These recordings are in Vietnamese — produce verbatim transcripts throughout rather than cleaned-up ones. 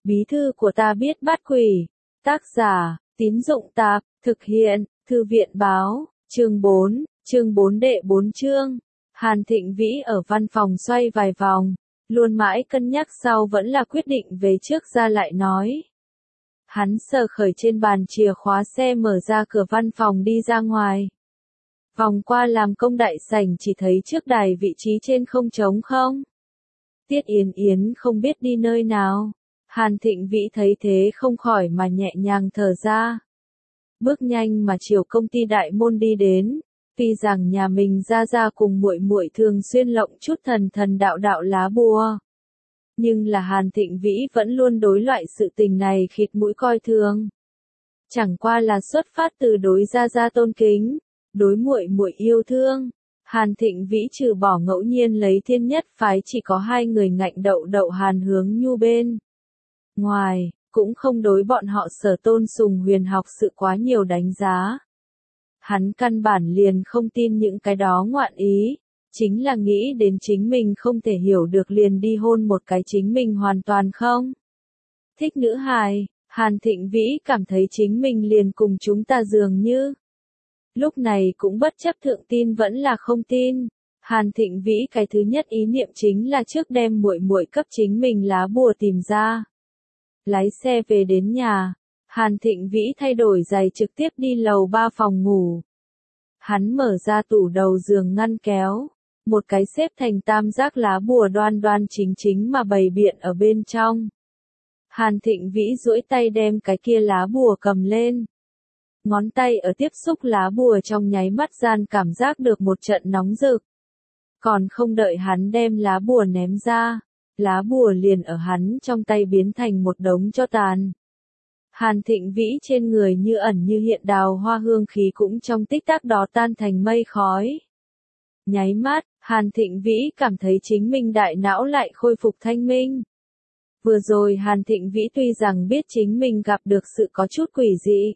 Bí thư của ta biết bắt quỷ. Tác giả, Tín Dụng Tạp, thực hiện, Thư viện Báo, chương bốn, chương bốn đệ bốn chương. Hàn Thịnh Vĩ ở văn phòng xoay vài vòng, luôn mãi cân nhắc sau vẫn là quyết định về trước ra lại nói. Hắn sờ khởi trên bàn chìa khóa xe mở ra cửa văn phòng đi ra ngoài. Vòng qua làm công đại sảnh chỉ thấy trước đài vị trí trên không trống không. Tiết Yến Yến không biết đi nơi nào. Hàn Thịnh Vĩ thấy thế không khỏi mà nhẹ nhàng thở ra. Bước nhanh mà chiều công ty đại môn đi đến. Tuy rằng nhà mình ra ra cùng muội muội thường xuyên lộng chút thần thần đạo đạo lá bùa. Nhưng là Hàn Thịnh Vĩ vẫn luôn đối loại sự tình này khịt mũi coi thường. Chẳng qua là xuất phát từ đối ra ra tôn kính, đối muội muội yêu thương. Hàn Thịnh Vĩ trừ bỏ ngẫu nhiên lấy thiên nhất phái chỉ có hai người ngạnh đậu đậu Hàn Hướng Nhu bên ngoài, cũng không đối bọn họ Sở Tôn Sùng huyền học sự quá nhiều đánh giá. Hắn căn bản liền không tin những cái đó ngoạn ý, chính là nghĩ đến chính mình không thể hiểu được liền đi hôn một cái chính mình hoàn toàn không thích nữ hài. Hàn Thịnh Vĩ cảm thấy chính mình liền cùng chúng ta dường như. Lúc này cũng bất chấp thượng tin vẫn là không tin. Hàn Thịnh Vĩ cái thứ nhất ý niệm chính là trước đem muội muội cấp chính mình lá bùa tìm ra. Lái xe về đến nhà, Hàn Thịnh Vĩ thay đổi giày trực tiếp đi lầu ba phòng ngủ. Hắn mở ra tủ đầu giường ngăn kéo, một cái xếp thành tam giác lá bùa đoan đoan chính chính mà bày biện ở bên trong. Hàn Thịnh Vĩ duỗi tay đem cái kia lá bùa cầm lên. Ngón tay ở tiếp xúc lá bùa trong nháy mắt gian cảm giác được một trận nóng rực. Còn không đợi hắn đem lá bùa ném ra, lá bùa liền ở hắn trong tay biến thành một đống tro tàn. Hàn Thịnh Vĩ trên người như ẩn như hiện đào hoa hương khí cũng trong tích tắc đó tan thành mây khói. Nháy mắt, Hàn Thịnh Vĩ cảm thấy chính mình đại não lại khôi phục thanh minh. Vừa rồi Hàn Thịnh Vĩ tuy rằng biết chính mình gặp được sự có chút quỷ dị,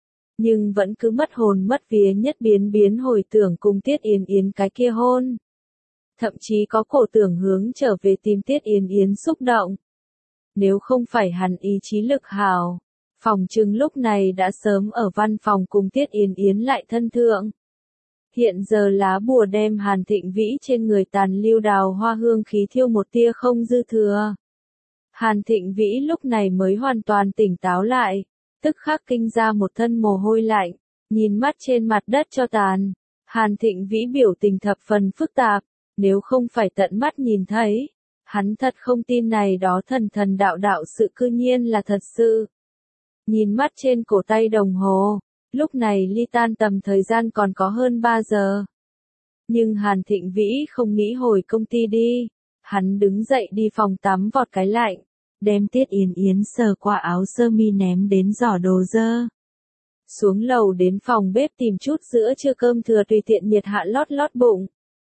nhưng vẫn cứ mất hồn mất vía nhất biến biến hồi tưởng cùng Tiết Yến Yến cái kia hôn. Thậm chí có cổ tưởng hướng trở về tìm Tiết Yến Yến xúc động. Nếu không phải hắn ý chí lực hào, phòng trừng lúc này đã sớm ở văn phòng cùng Tiết Yến Yến lại thân thượng. Hiện giờ lá bùa đem Hàn Thịnh Vĩ trên người tàn lưu đào hoa hương khí thiêu một tia không dư thừa. Hàn Thịnh Vĩ lúc này mới hoàn toàn tỉnh táo lại, tức khắc kinh ra một thân mồ hôi lạnh, nhìn mắt trên mặt đất cho tàn. Hàn Thịnh Vĩ biểu tình thập phần phức tạp, nếu không phải tận mắt nhìn thấy, hắn thật không tin này đó thần thần đạo đạo sự cư nhiên là thật sự. Nhìn mắt trên cổ tay đồng hồ, lúc này ly tan tầm thời gian còn có hơn ba giờ. Nhưng Hàn Thịnh Vĩ không nghĩ hồi công ty đi, hắn đứng dậy đi phòng tắm vọt cái lạnh, đem Tiết Yến Yến sờ qua áo sơ mi ném đến giỏ đồ dơ. Xuống lầu đến phòng bếp tìm chút giữa trưa cơm thừa tùy tiện nhiệt hạ lót lót bụng.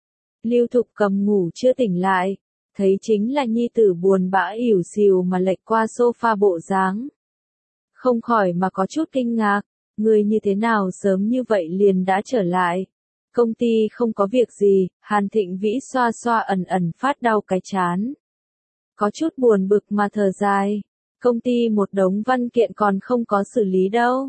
Lưu Thục Cầm ngủ chưa tỉnh lại, thấy chính là nhi tử buồn bã ỉu xìu mà lệch qua sofa bộ dáng. Không khỏi mà có chút kinh ngạc, người như thế nào sớm như vậy liền đã trở lại. Công ty không có việc gì, Hàn Thịnh Vĩ xoa xoa ẩn ẩn phát đau cái chán. Có chút buồn bực mà thở dài, công ty một đống văn kiện còn không có xử lý đâu.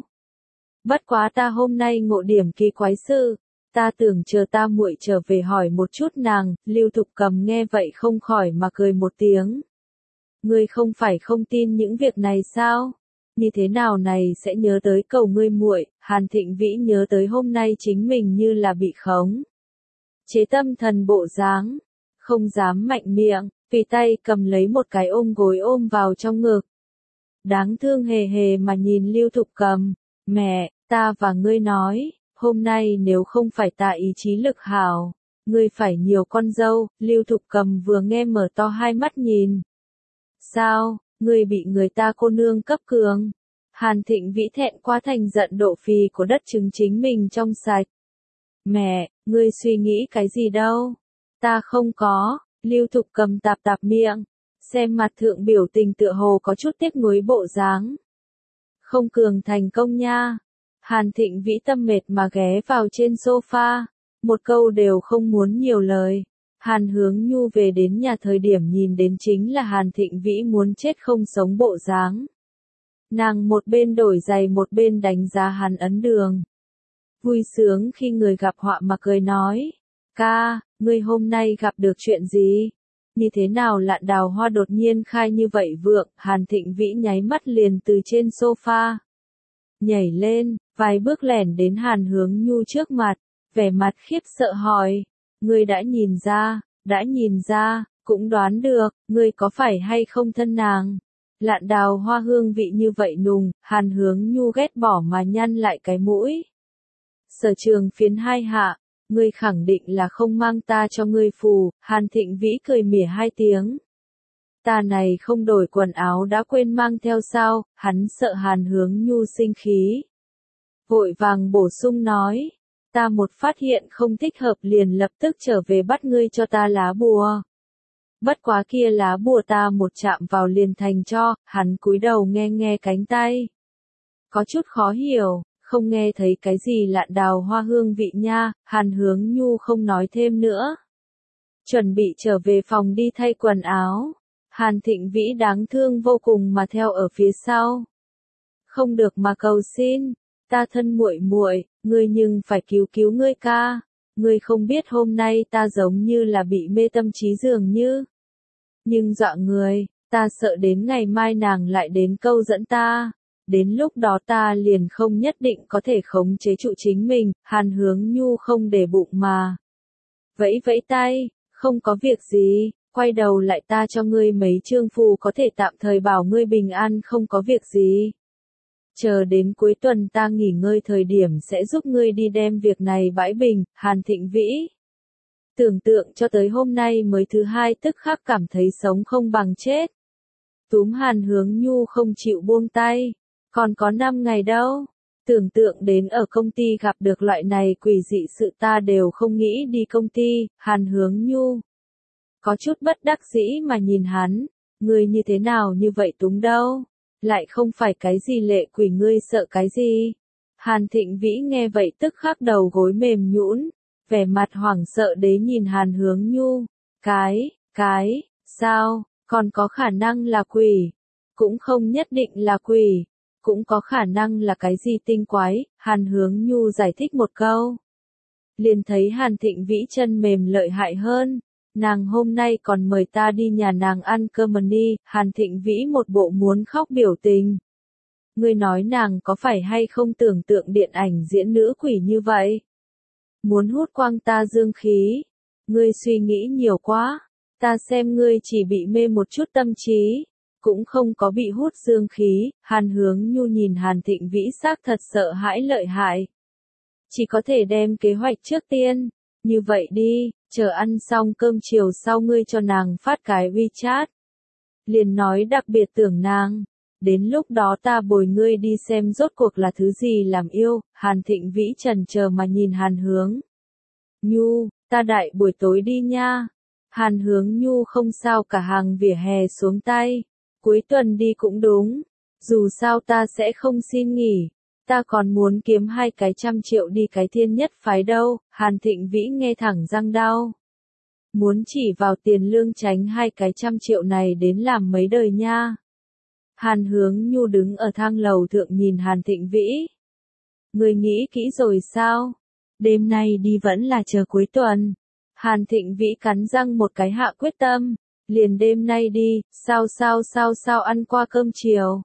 Bất quá ta hôm nay ngộ điểm kỳ quái sự, ta tưởng chờ ta muội trở về hỏi một chút nàng. Lưu Thục Cầm nghe vậy không khỏi mà cười một tiếng. Ngươi không phải không tin những việc này sao? Như thế nào này sẽ nhớ tới cầu ngươi muội? Hàn Thịnh Vĩ nhớ tới hôm nay chính mình như là bị khống chế tâm thần bộ dáng, không dám mạnh miệng, vì tay cầm lấy một cái ôm gối ôm vào trong ngực. Đáng thương hề hề mà nhìn Lưu Thục Cầm, mẹ, ta và ngươi nói, hôm nay nếu không phải ta ý chí lực hảo, ngươi phải nhiều con dâu. Lưu Thục Cầm vừa nghe mở to hai mắt nhìn. Sao, ngươi bị người ta cô nương cấp cường? Hàn Thịnh Vĩ thẹn qua thành giận độ phì của đất chứng chính mình trong sạch. Mẹ, ngươi suy nghĩ cái gì đâu? Ta không có. Lưu Thục Cầm tạp tạp miệng, xem mặt thượng biểu tình tựa hồ có chút tiếc nuối bộ dáng. Không cường thành công nha. Hàn Thịnh Vĩ tâm mệt mà ghé vào trên sofa, một câu đều không muốn nhiều lời. Hàn Hướng Nhu về đến nhà thời điểm nhìn đến chính là Hàn Thịnh Vĩ muốn chết không sống bộ dáng. Nàng một bên đổi giày một bên đánh giá hắn ấn đường. Vui sướng khi người gặp họa mà cười nói. Ca, ngươi hôm nay gặp được chuyện gì? Như thế nào Lạn Đào Hoa đột nhiên khai như vậy vượng? Hàn Thịnh Vĩ nháy mắt liền từ trên sofa nhảy lên, vài bước lẻn đến Hàn Hướng Nhu trước mặt, vẻ mặt khiếp sợ hỏi. Ngươi đã nhìn ra, đã nhìn ra, cũng đoán được, ngươi có phải hay không thân nàng? Lạn Đào Hoa hương vị như vậy nùng, Hàn Hướng Nhu ghét bỏ mà nhăn lại cái mũi. Sở Trường phiến hai hạ, ngươi khẳng định là không mang ta cho ngươi phù. Hàn Thịnh Vĩ cười mỉa hai tiếng. Ta này không đổi quần áo đã quên mang theo sao? Hắn sợ Hàn Hướng Nhu sinh khí, vội vàng bổ sung nói. Ta một phát hiện không thích hợp liền lập tức trở về bắt ngươi cho ta lá bùa. Bất quá kia lá bùa ta một chạm vào liền thành cho. Hắn cúi đầu nghe nghe cánh tay, có chút khó hiểu, không nghe thấy cái gì Lạn Đào Hoa hương vị nha. Hàn Hướng Nhu không nói thêm nữa, chuẩn bị trở về phòng đi thay quần áo. Hàn Thịnh Vĩ đáng thương vô cùng mà theo ở phía sau. Không được mà cầu xin, ta thân muội muội, ngươi nhưng phải cứu cứu ngươi ca. Ngươi không biết hôm nay ta giống như là bị mê tâm trí dường như. Nhưng dọa người, ta sợ đến ngày mai nàng lại đến câu dẫn ta. Đến lúc đó ta liền không nhất định có thể khống chế trụ chính mình. Hàn Hướng Nhu không để bụng mà vẫy vẫy tay, không có việc gì, quay đầu lại ta cho ngươi mấy chương phù có thể tạm thời bảo ngươi bình an không có việc gì. Chờ đến cuối tuần ta nghỉ ngơi thời điểm sẽ giúp ngươi đi đem việc này bãi bình. Hàn Thịnh Vĩ tưởng tượng cho tới hôm nay mới thứ hai tức khắc cảm thấy sống không bằng chết. Túm Hàn Hướng Nhu không chịu buông tay. Còn có năm ngày đâu. Tưởng tượng đến ở công ty gặp được loại này quỷ dị sự ta đều không nghĩ đi công ty. Hàn Hướng Nhu có chút bất đắc dĩ mà nhìn hắn. Ngươi như thế nào như vậy túng đâu? Lại không phải cái gì lệ quỷ, ngươi sợ cái gì? Hàn Thịnh Vĩ nghe vậy tức khắc đầu gối mềm nhũn, vẻ mặt hoảng sợ đế nhìn Hàn Hướng Nhu. Cái, cái, sao, còn có khả năng là quỷ? Cũng không nhất định là quỷ, cũng có khả năng là cái gì tinh quái. Hàn Hướng Nhu giải thích một câu, liền thấy Hàn Thịnh Vĩ chân mềm lợi hại hơn. Nàng hôm nay còn mời ta đi nhà nàng ăn cơm đi. Hàn Thịnh Vĩ một bộ muốn khóc biểu tình. Ngươi nói nàng có phải hay không tưởng tượng điện ảnh diễn nữ quỷ như vậy? Muốn hút quang ta dương khí? Ngươi suy nghĩ nhiều quá. Ta xem ngươi chỉ bị mê một chút tâm trí, cũng không có bị hút dương khí. Hàn Hướng Nhu nhìn Hàn Thịnh Vĩ xác thật sợ hãi lợi hại. Chỉ có thể đem kế hoạch trước tiên. Như vậy đi, chờ ăn xong cơm chiều sau ngươi cho nàng phát cái WeChat. Liền nói đặc biệt tưởng nàng. Đến lúc đó ta bồi ngươi đi xem rốt cuộc là thứ gì làm yêu. Hàn Thịnh Vĩ chần chờ mà nhìn Hàn Hướng Nhu, ta đại buổi tối đi nha. Hàn Hướng Nhu không sao cả, hàng vỉa hè xuống tay. Cuối tuần đi cũng đúng. Dù sao ta sẽ không xin nghỉ. Ta còn muốn kiếm hai cái trăm triệu đi cái thiên nhất phái đâu. Hàn Thịnh Vĩ nghe thẳng răng đau. Muốn chỉ vào tiền lương tránh hai cái trăm triệu này đến làm mấy đời nha. Hàn Hướng Nhu đứng ở thang lầu thượng nhìn Hàn Thịnh Vĩ. Người nghĩ kỹ rồi sao? Đêm nay đi vẫn là chờ cuối tuần. Hàn Thịnh Vĩ cắn răng một cái hạ quyết tâm. Liền đêm nay đi, sao sao sao sao ăn qua cơm chiều.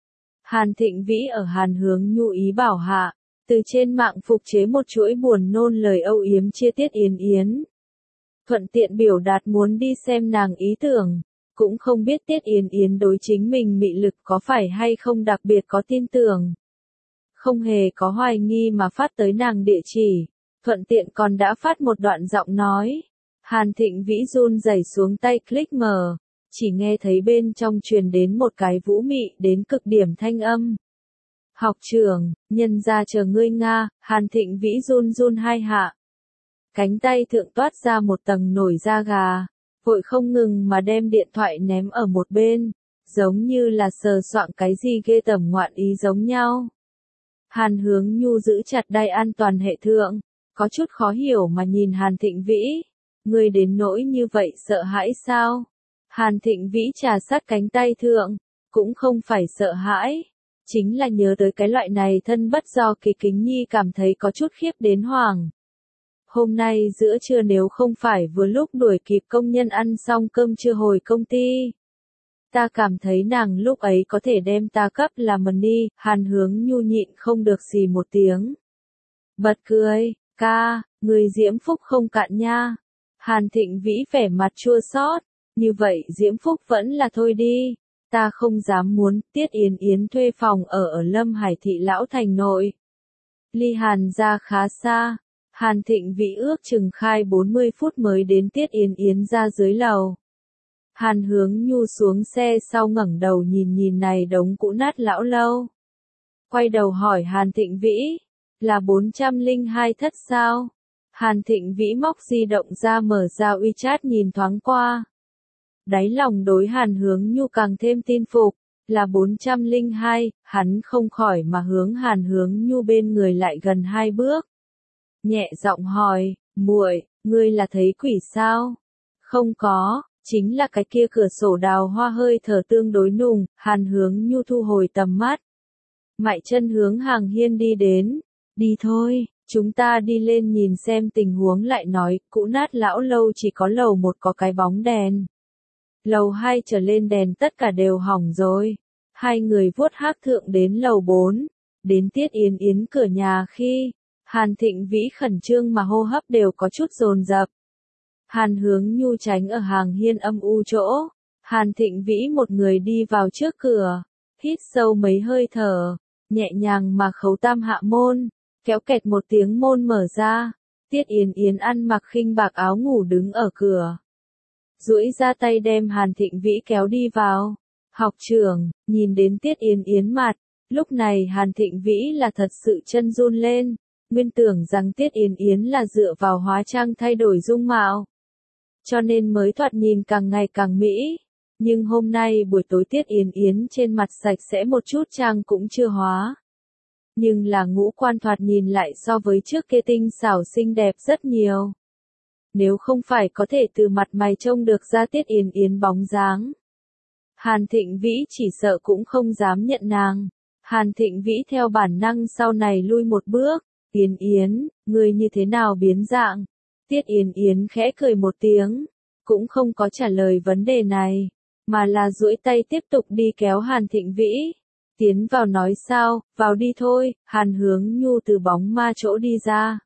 Hàn Thịnh Vĩ ở Hàn Hướng Nhu ý bảo hạ, từ trên mạng phục chế một chuỗi buồn nôn lời âu yếm chia Tiết Yến Yến. Thuận tiện biểu đạt muốn đi xem nàng ý tưởng, cũng không biết Tiết Yến Yến đối chính mình mị lực có phải hay không đặc biệt có tin tưởng. Không hề có hoài nghi mà phát tới nàng địa chỉ, thuận tiện còn đã phát một đoạn giọng nói. Hàn Thịnh Vĩ run rẩy xuống tay click mở. Chỉ nghe thấy bên trong truyền đến một cái vũ mị đến cực điểm thanh âm. Học trưởng, nhân ra chờ ngươi Nga. Hàn Thịnh Vĩ run run hai hạ. Cánh tay thượng toát ra một tầng nổi da gà. Vội không ngừng mà đem điện thoại ném ở một bên. Giống như là sờ soạng cái gì ghê tởm ngoạn ý giống nhau. Hàn Hướng Nhu giữ chặt đai an toàn hệ thượng. Có chút khó hiểu mà nhìn Hàn Thịnh Vĩ. Ngươi đến nỗi như vậy sợ hãi sao? Hàn Thịnh Vĩ trà sát cánh tay thượng, cũng không phải sợ hãi. Chính là nhớ tới cái loại này thân bất do kỳ kính nhi cảm thấy có chút khiếp đến hoảng. Hôm nay giữa trưa nếu không phải vừa lúc đuổi kịp công nhân ăn xong cơm trưa hồi công ty. Ta cảm thấy nàng lúc ấy có thể đem ta cấp là money, Hàn Hướng Nhu nhịn không được xì một tiếng. Bật cười, ca, người diễm phúc không cạn nha. Hàn Thịnh Vĩ vẻ mặt chua xót, như vậy diễm phúc vẫn là thôi đi. Ta không dám muốn, Tiết Yến Yến thuê phòng ở ở Lâm Hải thị lão thành nội. Ly Hàn ra khá xa, Hàn Thịnh Vĩ ước chừng khai bốn mươi phút mới đến Tiết Yến Yến ra dưới lầu. Hàn Hướng Nhu xuống xe sau ngẩng đầu nhìn nhìn này đống cũ nát lão lâu. Quay đầu hỏi Hàn Thịnh Vĩ, là bốn trăm lẻ hai thất sao? Hàn Thịnh Vĩ móc di động ra mở ra WeChat nhìn thoáng qua. Đáy lòng đối Hàn Hướng Nhu càng thêm tin phục, là bốn trăm lẻ hai, hắn không khỏi mà hướng Hàn Hướng Nhu bên người lại gần hai bước. Nhẹ giọng hỏi, muội, ngươi là thấy quỷ sao? Không có, chính là cái kia cửa sổ đào hoa hơi thở tương đối nùng, Hàn Hướng Nhu thu hồi tầm mắt. Mại chân hướng Hàng Hiên đi đến, đi thôi, chúng ta đi lên nhìn xem tình huống lại nói, cũ nát lão lâu chỉ có lầu một có cái bóng đèn. Lầu hai trở lên đèn tất cả đều hỏng rồi. Hai người vuốt hác thượng đến lầu bốn, đến Tiết Yến Yến cửa nhà khi, Hàn Thịnh Vĩ khẩn trương mà hô hấp đều có chút dồn dập. Hàn Hướng Nhu tránh ở Hàng Hiên âm u chỗ, Hàn Thịnh Vĩ một người đi vào trước cửa, hít sâu mấy hơi thở, nhẹ nhàng mà khấu tam hạ môn, kéo kẹt một tiếng môn mở ra, Tiết Yến Yến ăn mặc khinh bạc áo ngủ đứng ở cửa. Duỗi ra tay đem Hàn Thịnh Vĩ kéo đi vào. Học trưởng, nhìn đến Tiết Yến Yến mặt, lúc này Hàn Thịnh Vĩ là thật sự chân run lên, nguyên tưởng rằng Tiết Yến Yến là dựa vào hóa trang thay đổi dung mạo. Cho nên mới thoạt nhìn càng ngày càng mỹ, nhưng hôm nay buổi tối Tiết Yến Yến trên mặt sạch sẽ một chút trang cũng chưa hóa. Nhưng là ngũ quan thoạt nhìn lại so với trước kia tinh xảo xinh đẹp rất nhiều. Nếu không phải có thể từ mặt mày trông được ra Tiết Yến Yến bóng dáng, Hàn Thịnh Vĩ chỉ sợ cũng không dám nhận nàng. Hàn Thịnh Vĩ theo bản năng sau này lui một bước, Yến Yến, người như thế nào biến dạng? Tiết Yến Yến khẽ cười một tiếng, cũng không có trả lời vấn đề này, mà là duỗi tay tiếp tục đi kéo Hàn Thịnh Vĩ. Tiến vào nói sao, vào đi thôi, Hàn Hướng Nhu từ bóng ma chỗ đi ra.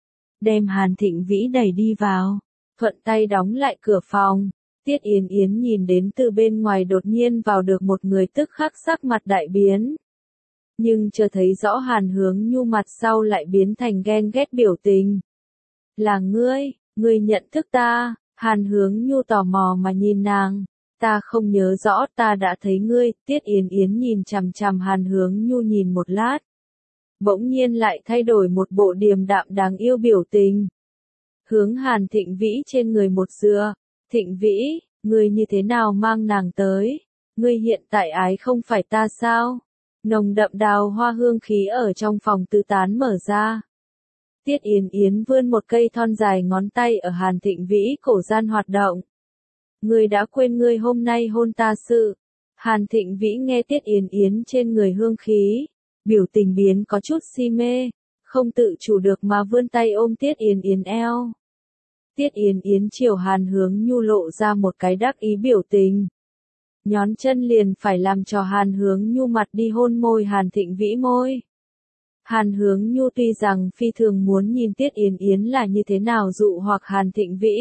Đem Hàn Thịnh Vĩ đẩy đi vào, thuận tay đóng lại cửa phòng. Tiết Yến Yến nhìn đến từ bên ngoài đột nhiên vào được một người tức khắc sắc mặt đại biến. Nhưng chưa thấy rõ Hàn Hướng Nhu mặt sau lại biến thành ghen ghét biểu tình. Là ngươi, ngươi nhận thức ta, Hàn Hướng Nhu tò mò mà nhìn nàng. Ta không nhớ rõ ta đã thấy ngươi, Tiết Yến Yến nhìn chằm chằm Hàn Hướng Nhu nhìn một lát. Bỗng nhiên lại thay đổi một bộ điềm đạm đáng yêu biểu tình. Hướng Hàn Thịnh Vĩ trên người một dựa. Thịnh Vĩ, ngươi như thế nào mang nàng tới? Ngươi hiện tại ái không phải ta sao? Nồng đậm đào hoa hương khí ở trong phòng tư tán mở ra. Tiết Yến Yến vươn một cây thon dài ngón tay ở Hàn Thịnh Vĩ cổ gian hoạt động. Ngươi đã quên ngươi hôm nay hôn ta sự. Hàn Thịnh Vĩ nghe Tiết Yến Yến trên người hương khí, biểu tình biến có chút si mê, không tự chủ được mà vươn tay ôm Tiết Yến Yến eo. Tiết Yến Yến chiều Hàn Hướng Nhu lộ ra một cái đắc ý biểu tình. Nhón chân liền phải làm cho Hàn Hướng Nhu mặt đi hôn môi Hàn Thịnh Vĩ môi. Hàn Hướng Nhu tuy rằng phi thường muốn nhìn Tiết Yến Yến là như thế nào dụ hoặc Hàn Thịnh Vĩ.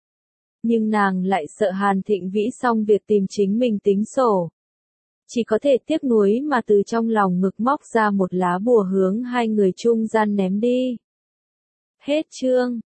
Nhưng nàng lại sợ Hàn Thịnh Vĩ xong việc tìm chính mình tính sổ. Chỉ có thể tiếc nuối mà từ trong lòng ngực móc ra một lá bùa hướng hai người trung gian ném đi. Hết chương.